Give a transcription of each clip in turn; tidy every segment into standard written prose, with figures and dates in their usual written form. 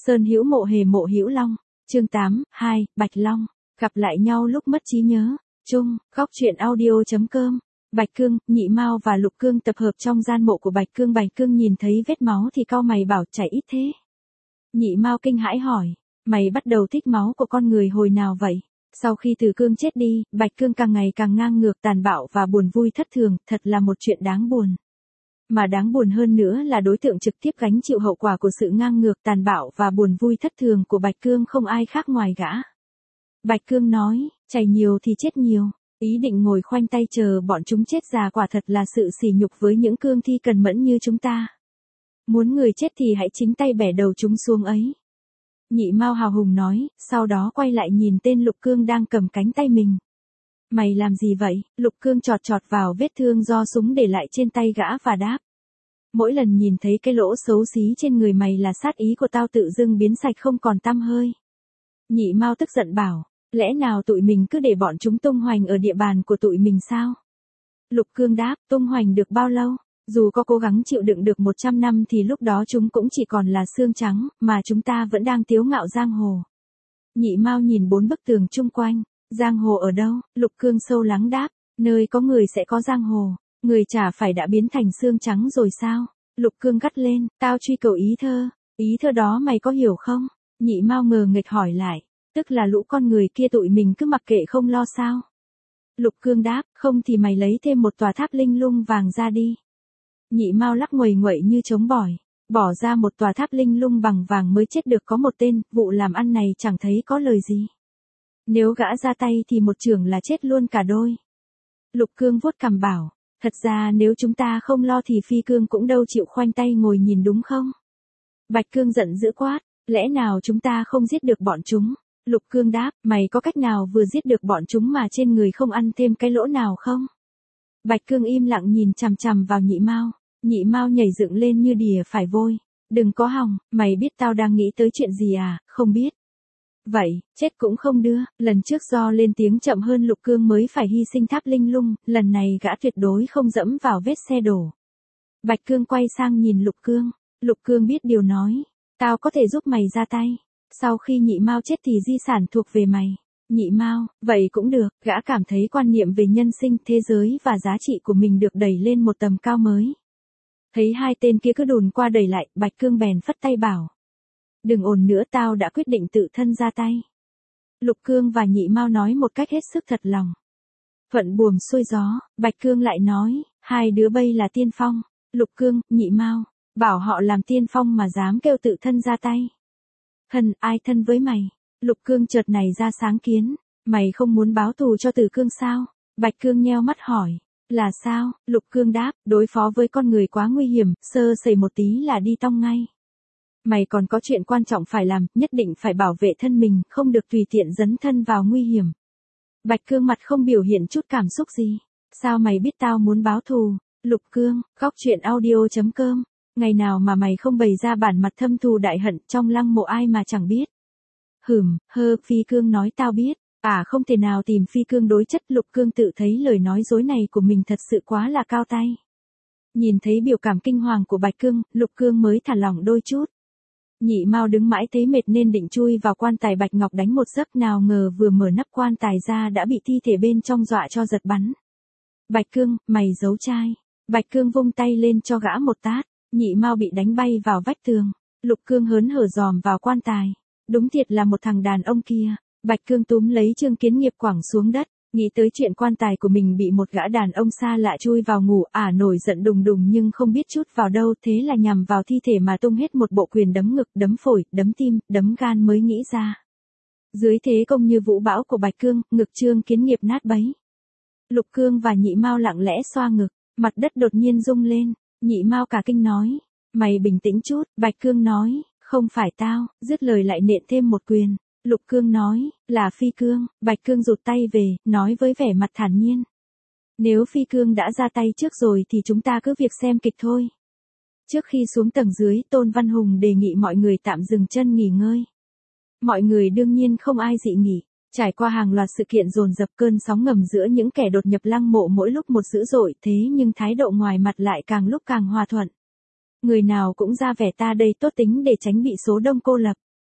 Sơn hữu mộ hề mộ hữu long. Chương 8, 2, Bạch Long. Gặp lại nhau lúc mất trí nhớ. Chung, góc truyện audio.com. Bạch Cương, Nhị Mao và Lục Cương tập hợp trong gian mộ của Bạch Cương. Bạch Cương nhìn thấy vết máu thì cau mày bảo chảy ít thế. Nhị Mao kinh hãi hỏi, mày bắt đầu thích máu của con người hồi nào vậy? Sau khi Từ Cương chết đi, Bạch Cương càng ngày càng ngang ngược, tàn bạo và buồn vui thất thường, thật là một chuyện đáng buồn. Mà đáng buồn hơn nữa là đối tượng trực tiếp gánh chịu hậu quả của sự ngang ngược, tàn bạo và buồn vui thất thường của Bạch Cương không ai khác ngoài gã. Bạch Cương nói, chảy nhiều thì chết nhiều, ý định ngồi khoanh tay chờ bọn chúng chết già quả thật là sự sỉ nhục với những cương thi cần mẫn như chúng ta. Muốn người chết thì hãy chính tay bẻ đầu chúng xuống ấy. Nhị Mao hào hùng nói, sau đó quay lại nhìn tên Lục Cương đang cầm cánh tay mình. Mày làm gì vậy? Lục Cương chọt chọt vào vết thương do súng để lại trên tay gã và đáp. Mỗi lần nhìn thấy cái lỗ xấu xí trên người mày là sát ý của tao tự dưng biến sạch không còn tăm hơi. Nhị Mao tức giận bảo, lẽ nào tụi mình cứ để bọn chúng tung hoành ở địa bàn của tụi mình sao? Lục Cương đáp, tung hoành được bao lâu? Dù có cố gắng chịu đựng được 100 năm thì lúc đó chúng cũng chỉ còn là xương trắng, mà chúng ta vẫn đang tiếu ngạo giang hồ. Nhị Mao nhìn bốn bức tường chung quanh, giang hồ ở đâu? Lục Cương sâu lắng đáp, nơi có người sẽ có giang hồ, người chả phải đã biến thành xương trắng rồi sao? Lục Cương gắt lên, tao truy cầu ý thơ đó mày có hiểu không? Nhị Mao ngờ nghệch hỏi lại, tức là lũ con người kia tụi mình cứ mặc kệ không lo sao? Lục Cương đáp, không thì mày lấy thêm một tòa tháp linh lung vàng ra đi. Nhị Mao lắc nguầy nguậy như trống bỏi, bỏ ra một tòa tháp linh lung bằng vàng mới chết được có một tên, vụ làm ăn này chẳng thấy có lời gì. Nếu gã ra tay thì một chưởng là chết luôn cả đôi. Lục Cương vuốt cằm bảo, thật ra nếu chúng ta không lo thì Phi Cương cũng đâu chịu khoanh tay ngồi nhìn đúng không? Bạch Cương giận dữ quát, lẽ nào chúng ta không giết được bọn chúng? Lục Cương đáp, mày có cách nào vừa giết được bọn chúng mà trên người không ăn thêm cái lỗ nào không? Bạch Cương im lặng nhìn chằm chằm vào Nhị Mao. Nhị Mao nhảy dựng lên như đỉa phải vôi. Đừng có hòng, mày biết tao đang nghĩ tới chuyện gì à? Không biết. Vậy, chết cũng không đưa. Lần trước do lên tiếng chậm hơn Lục Cương mới phải hy sinh tháp linh lung, lần này gã tuyệt đối không dẫm vào vết xe đổ. Bạch Cương quay sang nhìn Lục Cương. Lục Cương biết điều nói, tao có thể giúp mày ra tay. Sau khi Nhị Mao chết thì di sản thuộc về mày. Nhị Mao, vậy cũng được, gã cảm thấy quan niệm về nhân sinh, thế giới và giá trị của mình được đẩy lên một tầm cao mới. Thấy hai tên kia cứ đồn qua đẩy lại, Bạch Cương bèn phất tay bảo. Đừng ồn nữa, tao đã quyết định tự thân ra tay. Lục Cương và Nhị Mao nói một cách hết sức thật lòng. Thuận buồm xuôi gió, Bạch Cương lại nói, hai đứa bây là tiên phong. Lục Cương, Nhị Mao, bảo họ làm tiên phong mà dám kêu tự thân ra tay. Thân, ai thân với mày? Lục Cương chợt này ra sáng kiến, mày không muốn báo thù cho Từ Cương sao? Bạch Cương nheo mắt hỏi, là sao? Lục Cương đáp, đối phó với con người quá nguy hiểm, sơ sẩy một tí là đi tong ngay. Mày còn có chuyện quan trọng phải làm, nhất định phải bảo vệ thân mình, không được tùy tiện dấn thân vào nguy hiểm. Bạch Cương mặt không biểu hiện chút cảm xúc gì. Sao mày biết tao muốn báo thù? Lục Cương, góc truyện audio.com. Ngày nào mà mày không bày ra bản mặt thâm thù đại hận trong lăng mộ ai mà chẳng biết. Phi Cương nói tao biết. Không thể nào tìm Phi Cương đối chất. Lục Cương tự thấy lời nói dối này của mình thật sự quá là cao tay. Nhìn thấy biểu cảm kinh hoàng của Bạch Cương, Lục Cương mới thả lỏng đôi chút. Nhị Mao đứng mãi thấy mệt nên định chui vào quan tài Bạch Ngọc đánh một giấc, nào ngờ vừa mở nắp quan tài ra đã bị thi thể bên trong dọa cho giật bắn. Bạch Cương, mày giấu trai. Bạch Cương vung tay lên cho gã một tát. Nhị Mao bị đánh bay vào vách tường. Lục Cương hớn hở dòm vào quan tài. Đúng thiệt là một thằng đàn ông kia. Bạch Cương túm lấy Trương Kiến Nghiệp quẳng xuống đất. Nghĩ tới chuyện quan tài của mình bị một gã đàn ông xa lạ chui vào ngủ, nổi giận đùng đùng nhưng không biết chút vào đâu, thế là nhằm vào thi thể mà tung hết một bộ quyền đấm ngực, đấm phổi, đấm tim, đấm gan mới nghĩ ra. Dưới thế công như vũ bão của Bạch Cương, ngực Trương Kiến Nghiệp nát bấy. Lục Cương và Nhị Mao lặng lẽ xoa ngực, mặt đất đột nhiên rung lên. Nhị Mao cả kinh nói, mày bình tĩnh chút. Bạch Cương nói, không phải tao, dứt lời lại nện thêm một quyền. Lục Cương nói, là Phi Cương. Bạch Cương rụt tay về, nói với vẻ mặt thản nhiên. Nếu Phi Cương đã ra tay trước rồi thì chúng ta cứ việc xem kịch thôi. Trước khi xuống tầng dưới, Tôn Văn Hùng đề nghị mọi người tạm dừng chân nghỉ ngơi. Mọi người đương nhiên không ai dị nghị. Trải qua hàng loạt sự kiện dồn dập, cơn sóng ngầm giữa những kẻ đột nhập lăng mộ mỗi lúc một dữ dội, thế nhưng thái độ ngoài mặt lại càng lúc càng hòa thuận. Người nào cũng ra vẻ ta đây tốt tính để tránh bị số đông cô lập.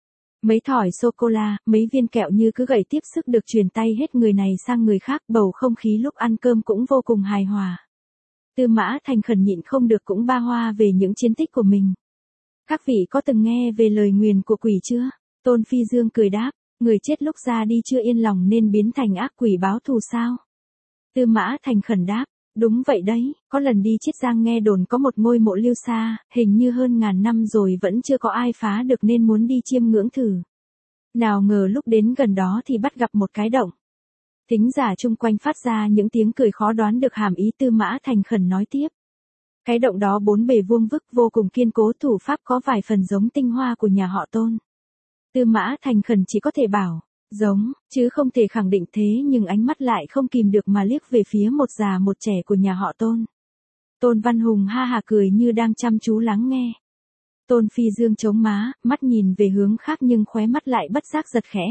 Mấy thỏi sô-cô-la, mấy viên kẹo như cứ gậy tiếp sức được truyền tay hết người này sang người khác, bầu không khí lúc ăn cơm cũng vô cùng hài hòa. Tư Mã Thành Khẩn nhịn không được cũng ba hoa về những chiến tích của mình. Các vị có từng nghe về lời nguyền của quỷ chưa? Tôn Phi Dương cười đáp, người chết lúc ra đi chưa yên lòng nên biến thành ác quỷ báo thù sao? Tư Mã Thành Khẩn đáp, đúng vậy đấy, có lần đi Chiết Giang nghe đồn có một ngôi mộ Lưu Sa, hình như hơn ngàn năm rồi vẫn chưa có ai phá được nên muốn đi chiêm ngưỡng thử. Nào ngờ lúc đến gần đó thì bắt gặp một cái động. Thính giả chung quanh phát ra những tiếng cười khó đoán được hàm ý. Tư Mã Thành Khẩn nói tiếp. Cái động đó bốn bề vuông vức vô cùng kiên cố, thủ pháp có vài phần giống tinh hoa của nhà họ Tôn. Tư Mã Thành Khẩn chỉ có thể bảo, giống, chứ không thể khẳng định thế, nhưng ánh mắt lại không kìm được mà liếc về phía một già một trẻ của nhà họ Tôn. Tôn Văn Hùng ha hà cười như đang chăm chú lắng nghe. Tôn Phi Dương chống má, mắt nhìn về hướng khác nhưng khóe mắt lại bất giác giật khẽ.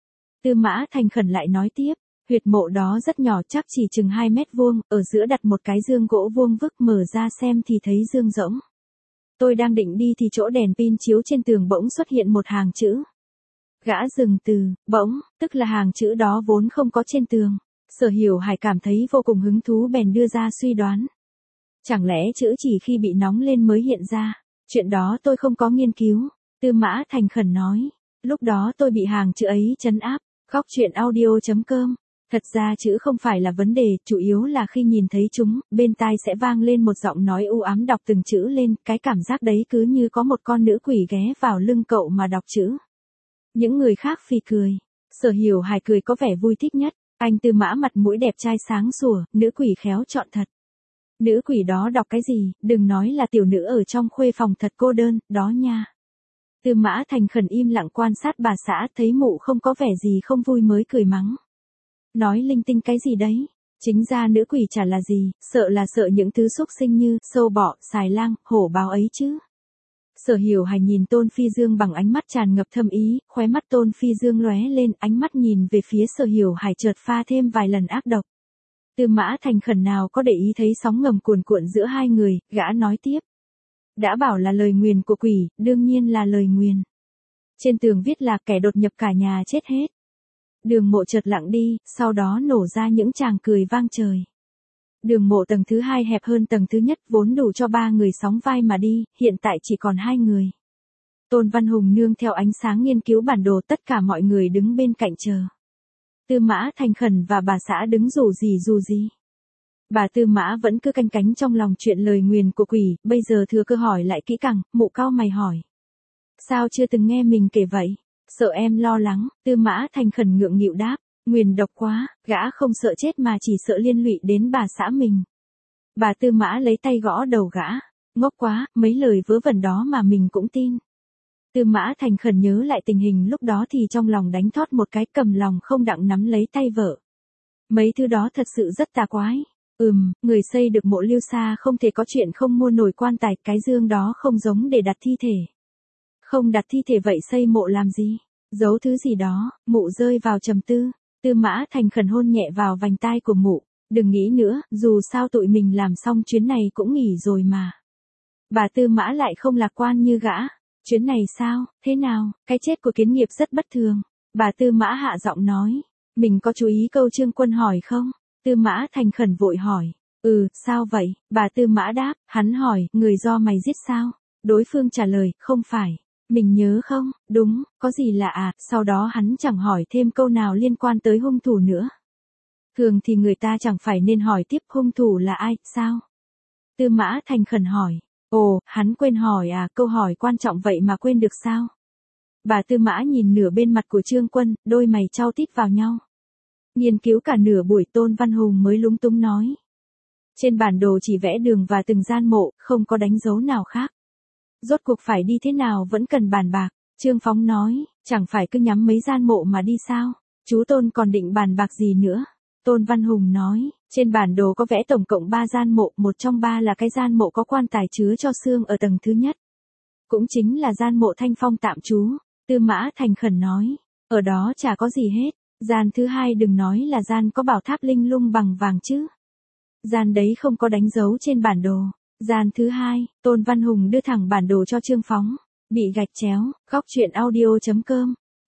Tư Mã Thành Khẩn lại nói tiếp, huyệt mộ đó rất nhỏ, chắc chỉ chừng 2 mét vuông, ở giữa đặt một cái dương gỗ vuông vức, mở ra xem thì thấy dương rỗng. Tôi đang định đi thì chỗ đèn pin chiếu trên tường bỗng xuất hiện một hàng chữ. Gã dừng từ, bỗng, tức là hàng chữ đó vốn không có trên tường. Sở Hiểu Hải cảm thấy vô cùng hứng thú bèn đưa ra suy đoán. Chẳng lẽ chữ chỉ khi bị nóng lên mới hiện ra? Chuyện đó tôi không có nghiên cứu. Tư Mã Thành Khẩn nói. Lúc đó tôi bị hàng chữ ấy trấn áp. Góc truyện audio.com. Thật ra chữ không phải là vấn đề, chủ yếu là khi nhìn thấy chúng, bên tai sẽ vang lên một giọng nói u ám đọc từng chữ lên, cái cảm giác đấy cứ như có một con nữ quỷ ghé vào lưng cậu mà đọc chữ. Những người khác phì cười. Sở Hiểu Hải cười có vẻ vui thích nhất. Anh Tư Mã mặt mũi đẹp trai sáng sủa, nữ quỷ khéo chọn thật. Nữ quỷ đó đọc cái gì, đừng nói là tiểu nữ ở trong khuê phòng thật cô đơn, đó nha. Tư Mã Thành Khẩn im lặng quan sát bà xã, thấy mụ không có vẻ gì không vui mới cười mắng. Nói linh tinh cái gì đấy, chính ra nữ quỷ chả là gì, sợ là sợ những thứ xúc sinh như sâu bọ, xài lang, hổ báo ấy chứ. Sở Hiểu Hải nhìn Tôn Phi Dương bằng ánh mắt tràn ngập thâm ý, khóe mắt Tôn Phi Dương lóe lên, ánh mắt nhìn về phía Sở Hiểu Hải chợt pha thêm vài lần ác độc. Tư Mã Thành Khẩn nào có để ý thấy sóng ngầm cuồn cuộn giữa hai người, gã nói tiếp. Đã bảo là lời nguyền của quỷ, đương nhiên là lời nguyền. Trên tường viết là kẻ đột nhập cả nhà chết hết. Đường mộ chợt lặng đi, sau đó nổ ra những tràng cười vang trời. Đường mộ tầng thứ 2 hẹp hơn tầng thứ nhất, vốn đủ cho 3 người sóng vai mà đi, hiện tại chỉ còn 2 người. Tôn Văn Hùng nương theo ánh sáng nghiên cứu bản đồ, tất cả mọi người đứng bên cạnh chờ. Tư Mã Thành Khẩn và bà xã đứng dù gì. Bà Tư Mã vẫn cứ canh cánh trong lòng chuyện lời nguyền của quỷ, bây giờ thừa cơ hỏi lại kỹ càng, mụ cau mày hỏi. Sao chưa từng nghe mình kể vậy? Sợ em lo lắng, Tư Mã Thành Khẩn ngượng nghịu đáp, nguyền độc quá, gã không sợ chết mà chỉ sợ liên lụy đến bà xã mình. Bà Tư Mã lấy tay gõ đầu gã, ngốc quá, mấy lời vớ vẩn đó mà mình cũng tin. Tư Mã Thành Khẩn nhớ lại tình hình lúc đó thì trong lòng đánh thót một cái, cầm lòng không đặng nắm lấy tay vợ. Mấy thứ đó thật sự rất tà quái. Người xây được mộ Lưu Sa không thể có chuyện không mua nổi quan tài, cái dương đó không giống để đặt thi thể. Không đặt thi thể vậy xây mộ làm gì? Giấu thứ gì đó, mụ rơi vào trầm tư. Tư Mã Thành Khẩn hôn nhẹ vào vành tai của mụ. Đừng nghĩ nữa, dù sao tụi mình làm xong chuyến này cũng nghỉ rồi mà. Bà Tư Mã lại không lạc quan như gã. Chuyến này sao, thế nào, cái chết của Kiến Nghiệp rất bất thường. Bà Tư Mã hạ giọng nói. Mình có chú ý câu Trương Quân hỏi không? Tư Mã Thành Khẩn vội hỏi. Sao vậy? Bà Tư Mã đáp, hắn hỏi, người do mày giết sao? Đối phương trả lời, không phải. Mình nhớ không? Đúng, có gì lạ à? Sau đó hắn chẳng hỏi thêm câu nào liên quan tới hung thủ nữa. Thường thì người ta chẳng phải nên hỏi tiếp hung thủ là ai, sao? Tư Mã Thành Khẩn hỏi. Ồ, hắn quên hỏi à, câu hỏi quan trọng vậy mà quên được sao? Bà Tư Mã nhìn nửa bên mặt của Trương Quân, đôi mày chau tít vào nhau. Nghiên cứu cả nửa buổi Tôn Văn Hùng mới lúng túng nói. Trên bản đồ chỉ vẽ đường và từng gian mộ, không có đánh dấu nào khác. Rốt cuộc phải đi thế nào vẫn cần bàn bạc. Trương Phóng nói, chẳng phải cứ nhắm mấy gian mộ mà đi sao? Chú Tôn còn định bàn bạc gì nữa? Tôn Văn Hùng nói, trên bản đồ có vẽ tổng cộng 3 gian mộ, một trong 3 là cái gian mộ có quan tài chứa cho xương ở tầng thứ nhất. Cũng chính là gian mộ Thanh Phong tạm trú. Tư Mã Thành Khẩn nói, ở đó chả có gì hết. Gian thứ 2 đừng nói là gian có bảo tháp linh lung bằng vàng chứ. Gian đấy không có đánh dấu trên bản đồ. Gian thứ 2, Tôn Văn Hùng đưa thẳng bản đồ cho Trương Phóng. Bị gạch chéo, góc truyện audio.com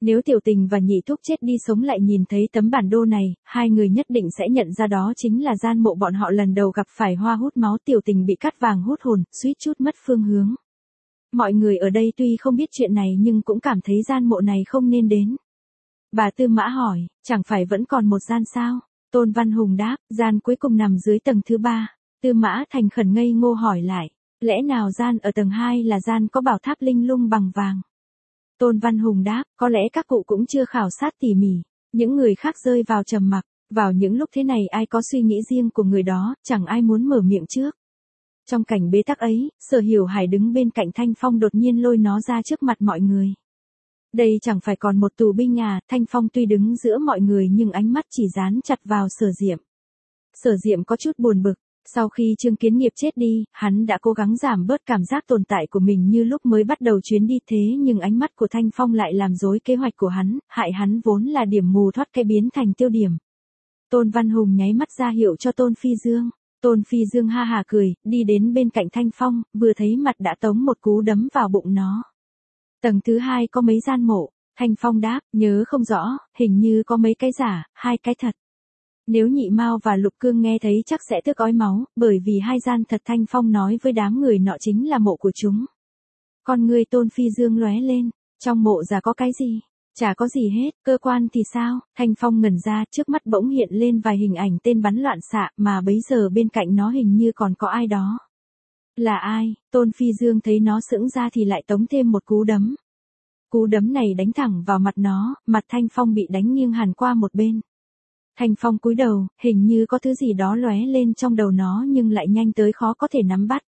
Nếu Tiểu Tình và Nhị Thúc chết đi sống lại nhìn thấy tấm bản đồ này, hai người nhất định sẽ nhận ra đó chính là gian mộ bọn họ lần đầu gặp phải. Hoa hút máu, Tiểu Tình bị cắt vàng hút hồn, suýt chút mất phương hướng. Mọi người ở đây tuy không biết chuyện này nhưng cũng cảm thấy gian mộ này không nên đến. Bà Tư Mã hỏi, chẳng phải vẫn còn một gian sao? Tôn Văn Hùng đáp, gian cuối cùng nằm dưới tầng thứ 3. Tư Mã Thành Khẩn ngây ngô hỏi lại, lẽ nào gian ở tầng 2 là gian có bảo tháp linh lung bằng vàng? Tôn Văn Hùng đáp, có lẽ các cụ cũng chưa khảo sát tỉ mỉ. Những người khác rơi vào trầm mặc, vào những lúc thế này ai có suy nghĩ riêng của người đó, chẳng ai muốn mở miệng trước. Trong cảnh bế tắc ấy, Sở Hiểu Hải đứng bên cạnh Thanh Phong đột nhiên lôi nó ra trước mặt mọi người. Đây chẳng phải còn một tù binh à? Thanh Phong tuy đứng giữa mọi người nhưng ánh mắt chỉ dán chặt vào Sở Diệm. Sở Diệm có chút buồn bực. Sau khi Trương Kiến Nghiệp chết đi, hắn đã cố gắng giảm bớt cảm giác tồn tại của mình như lúc mới bắt đầu chuyến đi, thế nhưng ánh mắt của Thanh Phong lại làm rối kế hoạch của hắn, hại hắn vốn là điểm mù thoát cái biến thành tiêu điểm. Tôn Văn Hùng nháy mắt ra hiệu cho Tôn Phi Dương. Tôn Phi Dương ha hà cười, đi đến bên cạnh Thanh Phong, vừa thấy mặt đã tống một cú đấm vào bụng nó. Tầng thứ 2 có mấy gian mộ? Thanh Phong đáp, nhớ không rõ, hình như có mấy cái giả, 2 cái thật. Nếu Nhị Mao và Lục Cương nghe thấy chắc sẽ tức ói máu, bởi vì 2 gian thật. Thanh Phong nói với đám người nọ chính là mộ của chúng. Con người Tôn Phi Dương lóe lên, trong mộ giả có cái gì? Chả có gì hết, cơ quan thì sao? Thanh Phong ngẩn ra, trước mắt bỗng hiện lên vài hình ảnh tên bắn loạn xạ, mà bấy giờ bên cạnh nó hình như còn có ai đó. Là ai? Tôn Phi Dương thấy nó sững ra thì lại tống thêm một cú đấm. Cú đấm này đánh thẳng vào mặt nó, mặt Thanh Phong bị đánh nghiêng hẳn qua một bên. Thanh Phong cúi đầu, hình như có thứ gì đó lóe lên trong đầu nó nhưng lại nhanh tới khó có thể nắm bắt.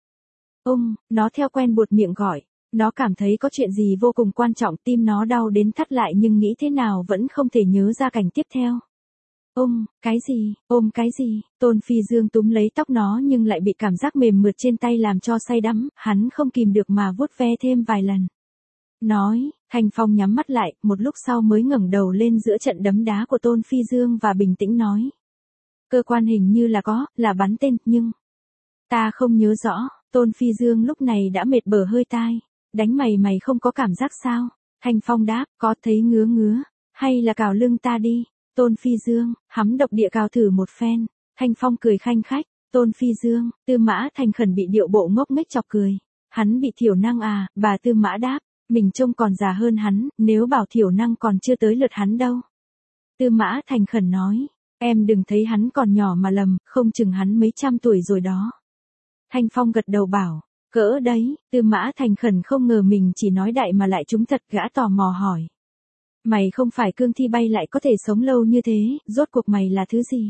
Nó theo quen buột miệng gọi. Nó cảm thấy có chuyện gì vô cùng quan trọng, tim nó đau đến thắt lại nhưng nghĩ thế nào vẫn không thể nhớ ra cảnh tiếp theo. Cái gì? Cái gì? Tôn Phi Dương túm lấy tóc nó nhưng lại bị cảm giác mềm mượt trên tay làm cho say đắm, hắn không kìm được mà vuốt ve thêm vài lần. Nói, Thanh Phong nhắm mắt lại, một lúc sau mới ngẩng đầu lên giữa trận đấm đá của Tôn Phi Dương và bình tĩnh nói. Cơ quan hình như là bắn tên, nhưng... Ta không nhớ rõ. Tôn Phi Dương lúc này đã mệt bở hơi tai. Đánh mày không có cảm giác sao? Thanh Phong đáp, có, thấy ngứa, hay là cào lưng ta đi. Tôn Phi Dương, hắm độc địa cào thử một phen. Thanh Phong cười khanh khách. Tôn Phi Dương, Tư Mã Thành Khẩn bị điệu bộ ngốc nghếch chọc cười. Hắn bị thiểu năng à? Bà Tư Mã đáp, mình trông còn già hơn hắn, nếu bảo thiểu năng còn chưa tới lượt hắn đâu. Tư Mã Thành Khẩn nói, em đừng thấy hắn còn nhỏ mà lầm, không chừng hắn mấy trăm tuổi rồi đó. Thanh Phong gật đầu bảo, cỡ đấy. Tư Mã Thành Khẩn không ngờ mình chỉ nói đại mà lại trúng thật, gã tò mò hỏi. Mày không phải cương thi bay lại có thể sống lâu như thế, rốt cuộc mày là thứ gì?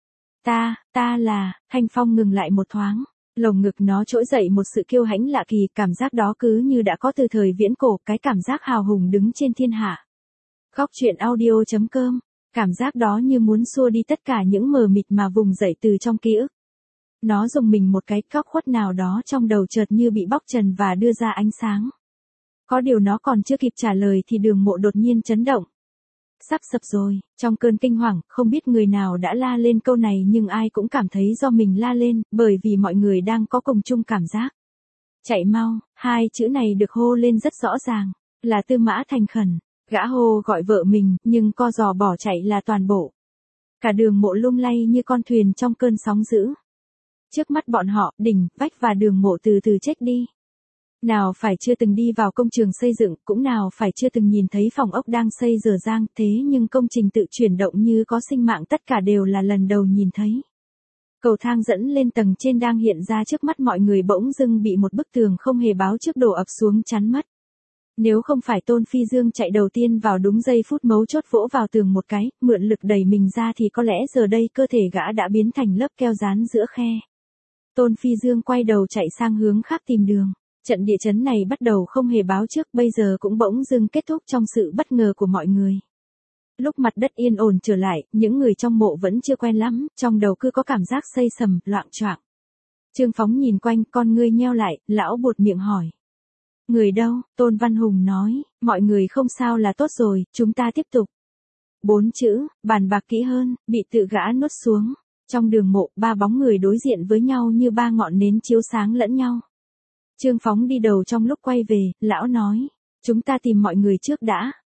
Ta là, Thanh Phong ngừng lại một thoáng. Lồng ngực nó trỗi dậy một sự kiêu hãnh lạ kỳ, cảm giác đó cứ như đã có từ thời viễn cổ, cái cảm giác hào hùng đứng trên thiên hạ. Góc truyện audio.com, cảm giác đó như muốn xua đi tất cả những mờ mịt mà vùng dậy từ trong ký ức. Nó rùng mình một cái, góc khuất nào đó trong đầu chợt như bị bóc trần và đưa ra ánh sáng. Có điều nó còn chưa kịp trả lời thì Đường Mộ đột nhiên chấn động. Sắp sập rồi. Trong cơn kinh hoàng, không biết người nào đã la lên câu này nhưng ai cũng cảm thấy do mình la lên, bởi vì mọi người đang có cùng chung cảm giác. Chạy mau, 2 chữ này được hô lên rất rõ ràng, là Tư Mã Thành Khẩn. Gã hô gọi vợ mình, nhưng co giò bỏ chạy là toàn bộ. Cả Đường Mộ lung lay như con thuyền trong cơn sóng dữ. Trước mắt bọn họ, đỉnh, vách và Đường Mộ từ từ chết đi. Nào phải chưa từng đi vào công trường xây dựng, cũng nào phải chưa từng nhìn thấy phòng ốc đang xây dở dang, thế nhưng công trình tự chuyển động như có sinh mạng tất cả đều là lần đầu nhìn thấy. Cầu thang dẫn lên tầng trên đang hiện ra trước mắt mọi người bỗng dưng bị một bức tường không hề báo trước đổ ập xuống chắn mất. Nếu không phải Tôn Phi Dương chạy đầu tiên vào đúng giây phút mấu chốt vỗ vào tường một cái, mượn lực đẩy mình ra thì có lẽ giờ đây cơ thể gã đã biến thành lớp keo dán giữa khe. Tôn Phi Dương quay đầu chạy sang hướng khác tìm đường. Trận địa chấn này bắt đầu không hề báo trước, bây giờ cũng bỗng dưng kết thúc trong sự bất ngờ của mọi người. Lúc mặt đất yên ổn trở lại, những người trong mộ vẫn chưa quen lắm, trong đầu cứ có cảm giác xây sầm, loạng choạng. Trương Phóng nhìn quanh, con ngươi nheo lại, lão buột miệng hỏi. Người đâu? Tôn Văn Hùng nói, mọi người không sao là tốt rồi, chúng ta tiếp tục. 4 chữ, bàn bạc kỹ hơn, bị tự gã nuốt xuống. Trong Đường Mộ, 3 bóng người đối diện với nhau như 3 ngọn nến chiếu sáng lẫn nhau. Trương Phóng đi đầu trong lúc quay về, lão nói, chúng ta tìm mọi người trước đã.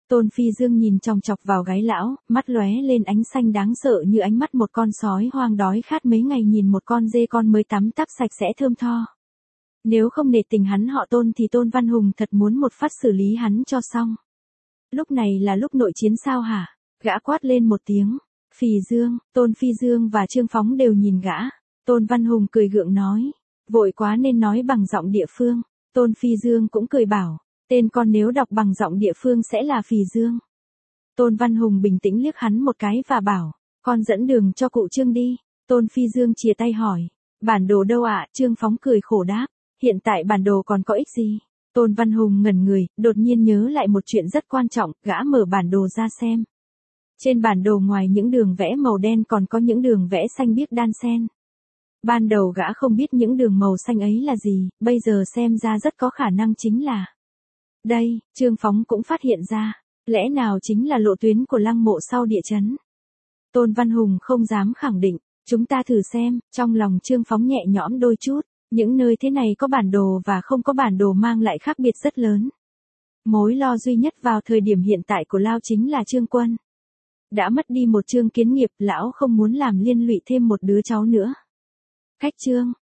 Tôn Phi Dương nhìn chòng chọc vào gái lão, mắt lóe lên ánh xanh đáng sợ như ánh mắt một con sói hoang đói khát mấy ngày nhìn một con dê con mới tắm táp sạch sẽ thơm tho. Nếu không nể tình hắn họ Tôn thì Tôn Văn Hùng thật muốn một phát xử lý hắn cho xong. Lúc này là lúc nội chiến sao hả? Gã quát lên một tiếng. Phì Dương, Tôn Phi Dương và Trương Phóng đều nhìn gã. Tôn Văn Hùng cười gượng nói. Vội quá nên nói bằng giọng địa phương. Tôn Phi Dương cũng cười bảo. Tên con nếu đọc bằng giọng địa phương sẽ là Phì Dương. Tôn Văn Hùng bình tĩnh liếc hắn một cái và bảo. Con dẫn đường cho cụ Trương đi. Tôn Phi Dương chìa tay hỏi. Bản đồ đâu ạ? Trương Phóng cười khổ đáp. Hiện tại bản đồ còn có ích gì? Tôn Văn Hùng ngẩn người, đột nhiên nhớ lại một chuyện rất quan trọng, gã mở bản đồ ra xem. Trên bản đồ ngoài những đường vẽ màu đen còn có những đường vẽ xanh biếc đan xen. Ban đầu gã không biết những đường màu xanh ấy là gì, bây giờ xem ra rất có khả năng chính là. Đây, Trương Phóng cũng phát hiện ra, lẽ nào chính là lộ tuyến của lăng mộ sau địa chấn. Tôn Văn Hùng không dám khẳng định, chúng ta thử xem, trong lòng Trương Phóng nhẹ nhõm đôi chút. Những nơi thế này có bản đồ và không có bản đồ mang lại khác biệt rất lớn. Mối lo duy nhất vào thời điểm hiện tại của Lao chính là Trương Quân. Đã mất đi một Trương Kiến Nghiệp, lão không muốn làm liên lụy thêm một đứa cháu nữa. Khách Trương,